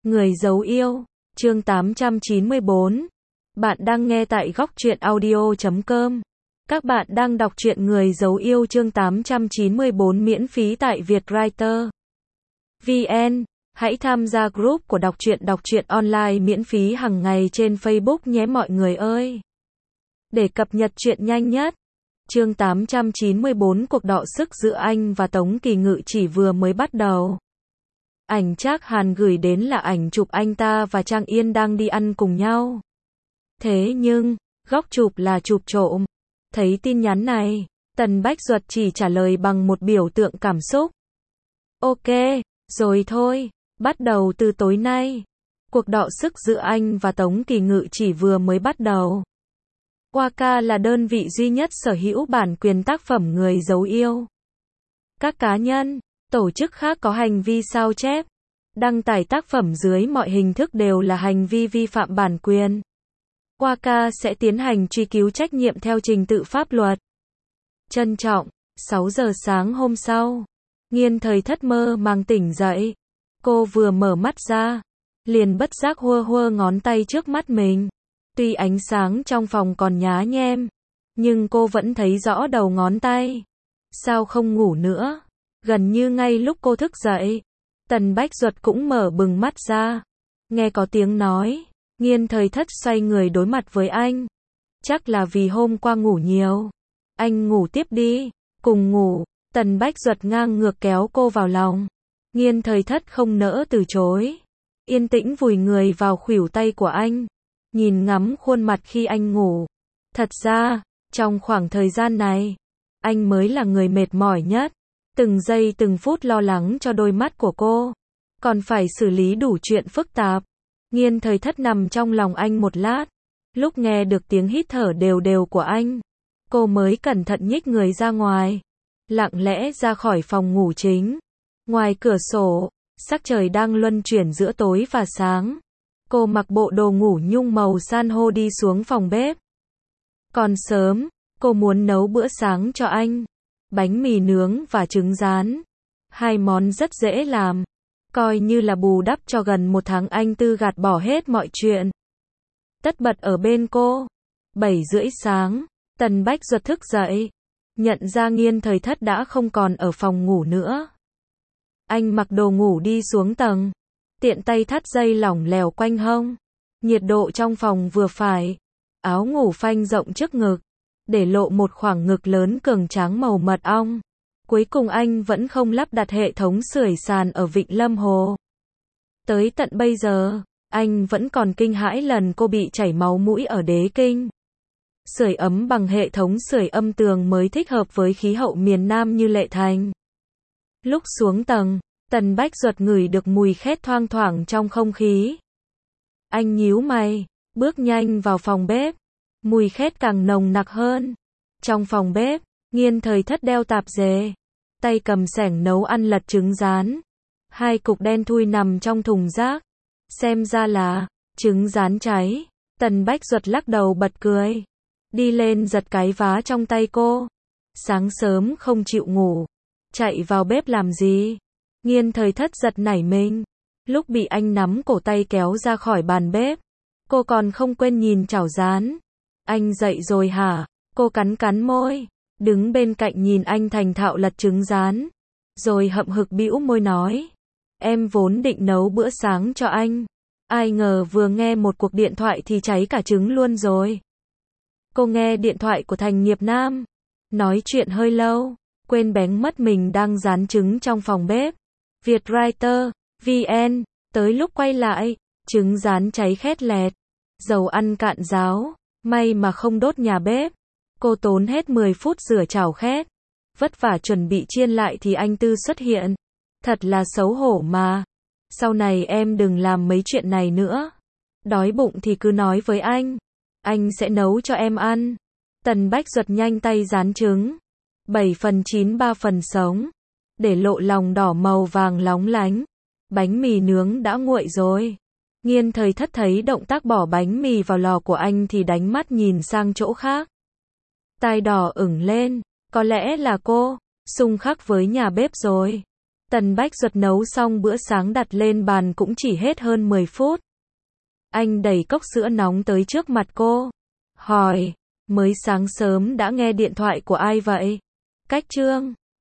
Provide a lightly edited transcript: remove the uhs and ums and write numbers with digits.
Người giấu yêu, chương 894. Bạn đang nghe tại góc truyện audio.com. Các bạn đang đọc truyện Người giấu yêu chương 894 miễn phí tại Vietwriter VN. Hãy tham gia group của đọc truyện online miễn phí hàng ngày trên Facebook nhé mọi người ơi. Để cập nhật truyện nhanh nhất. Chương 894 cuộc đọ sức giữa anh và Tống Kỳ Ngự chỉ vừa mới bắt đầu. Ảnh Trác Hàn gửi đến là ảnh chụp anh ta và Trang Yên đang đi ăn cùng nhau. Thế nhưng, góc chụp là chụp trộm. Thấy tin nhắn này, Tần Bách Duật chỉ trả lời bằng một biểu tượng cảm xúc. Ok, rồi thôi, bắt đầu từ tối nay. Cuộc đọ sức giữa anh và Tống Kỳ Ngự chỉ vừa mới bắt đầu. Waka là đơn vị duy nhất sở hữu bản quyền tác phẩm Người giấu yêu. Các cá nhân, tổ chức khác có hành vi sao chép, đăng tải tác phẩm dưới mọi hình thức đều là hành vi vi phạm bản quyền. Waka sẽ tiến hành truy cứu trách nhiệm theo trình tự pháp luật. Trân trọng, 6 giờ sáng hôm sau, Nghiên Thời Thất mơ màng tỉnh dậy. Cô vừa mở mắt ra, liền bất giác hua hua ngón tay trước mắt mình. Tuy ánh sáng trong phòng còn nhá nhem, nhưng cô vẫn thấy rõ đầu ngón tay. Sao không ngủ nữa? Gần như ngay lúc cô thức dậy, Tần Bách Duật cũng mở bừng mắt ra. Nghe có tiếng nói, Nghiên Thời Thất xoay người đối mặt với anh. Chắc là vì hôm qua ngủ nhiều. Anh ngủ tiếp đi, cùng ngủ. Tần Bách Duật ngang ngược kéo cô vào lòng. Nghiên Thời Thất không nỡ từ chối. Yên tĩnh vùi người vào khuỷu tay của anh. Nhìn ngắm khuôn mặt khi anh ngủ. Thật ra, trong khoảng thời gian này, anh mới là người mệt mỏi nhất. Từng giây từng phút lo lắng cho đôi mắt của cô. Còn phải xử lý đủ chuyện phức tạp. Nghiên Thời Thất nằm trong lòng anh một lát. Lúc nghe được tiếng hít thở đều đều của anh, cô mới cẩn thận nhích người ra ngoài. Lặng lẽ ra khỏi phòng ngủ chính. Ngoài cửa sổ, sắc trời đang luân chuyển giữa tối và sáng. Cô mặc bộ đồ ngủ nhung màu san hô đi xuống phòng bếp. Còn sớm, cô muốn nấu bữa sáng cho anh. Bánh mì nướng và trứng rán. Hai món rất dễ làm. Coi như là bù đắp cho gần một tháng anh Tư gạt bỏ hết mọi chuyện. Tất bật ở bên cô. 7:30 sáng, Tần Bách Duật thức dậy. Nhận ra Nghiên Thời Thất đã không còn ở phòng ngủ nữa. Anh mặc đồ ngủ đi xuống tầng. Tiện tay thắt dây lỏng lẻo quanh hông. Nhiệt độ trong phòng vừa phải. Áo ngủ phanh rộng trước ngực, để lộ một khoảng ngực lớn cường tráng màu mật ong. Cuối cùng anh vẫn không lắp đặt hệ thống sưởi sàn ở Vịnh Lâm Hồ. Tới tận bây giờ, anh vẫn còn kinh hãi lần cô bị chảy máu mũi ở Đế Kinh. Sưởi ấm bằng hệ thống sưởi âm tường mới thích hợp với khí hậu miền Nam như Lệ Thành. Lúc xuống tầng, Tần Bách Duật ngửi được mùi khét thoang thoảng trong không khí. Anh nhíu mày, bước nhanh vào phòng bếp. Mùi khét càng nồng nặc hơn. Trong phòng bếp, Nghiên Thời Thất đeo tạp dề, tay cầm xẻng nấu ăn lật trứng rán. Hai cục đen thui nằm trong thùng rác. Xem ra là trứng rán cháy. Tần Bách Duật lắc đầu bật cười. Đi lên giật cái vá trong tay cô. Sáng sớm không chịu ngủ, chạy vào bếp làm gì? Nghiên Thời Thất giật nảy mình. Lúc bị anh nắm cổ tay kéo ra khỏi bàn bếp, cô còn không quên nhìn chảo rán. Anh dậy rồi hả? Cô cắn cắn môi, đứng bên cạnh nhìn anh thành thạo lật trứng rán. Rồi hậm hực bĩu môi nói. Em vốn định nấu bữa sáng cho anh. Ai ngờ vừa nghe một cuộc điện thoại thì cháy cả trứng luôn rồi. Cô nghe điện thoại của Thành Nghiệp Nam. Nói chuyện hơi lâu, quên bén mất mình đang rán trứng trong phòng bếp. Vietwriter VN. Tới lúc quay lại, trứng rán cháy khét lẹt. Dầu ăn cạn ráo. May mà không đốt nhà bếp. Cô tốn hết 10 phút rửa chảo khét. Vất vả chuẩn bị chiên lại thì anh Tư xuất hiện. Thật là xấu hổ mà. Sau này em đừng làm mấy chuyện này nữa. Đói bụng thì cứ nói với anh sẽ nấu cho em ăn. Tần Bách Duật nhanh tay rán trứng. 7 phần chín 3 phần sống. Để lộ lòng đỏ màu vàng lóng lánh. Bánh mì nướng đã nguội rồi. Nghiên Thời Thất thấy động tác bỏ bánh mì vào lò của anh thì đánh mắt nhìn sang chỗ khác. Tai đỏ ửng lên. Có lẽ là cô xung khắc với nhà bếp rồi. Tần Bách Duật nấu xong bữa sáng đặt lên bàn cũng chỉ hết hơn 10 phút. Anh đẩy cốc sữa nóng tới trước mặt cô. Hỏi, mới sáng sớm đã nghe điện thoại của ai vậy? Cách Trương.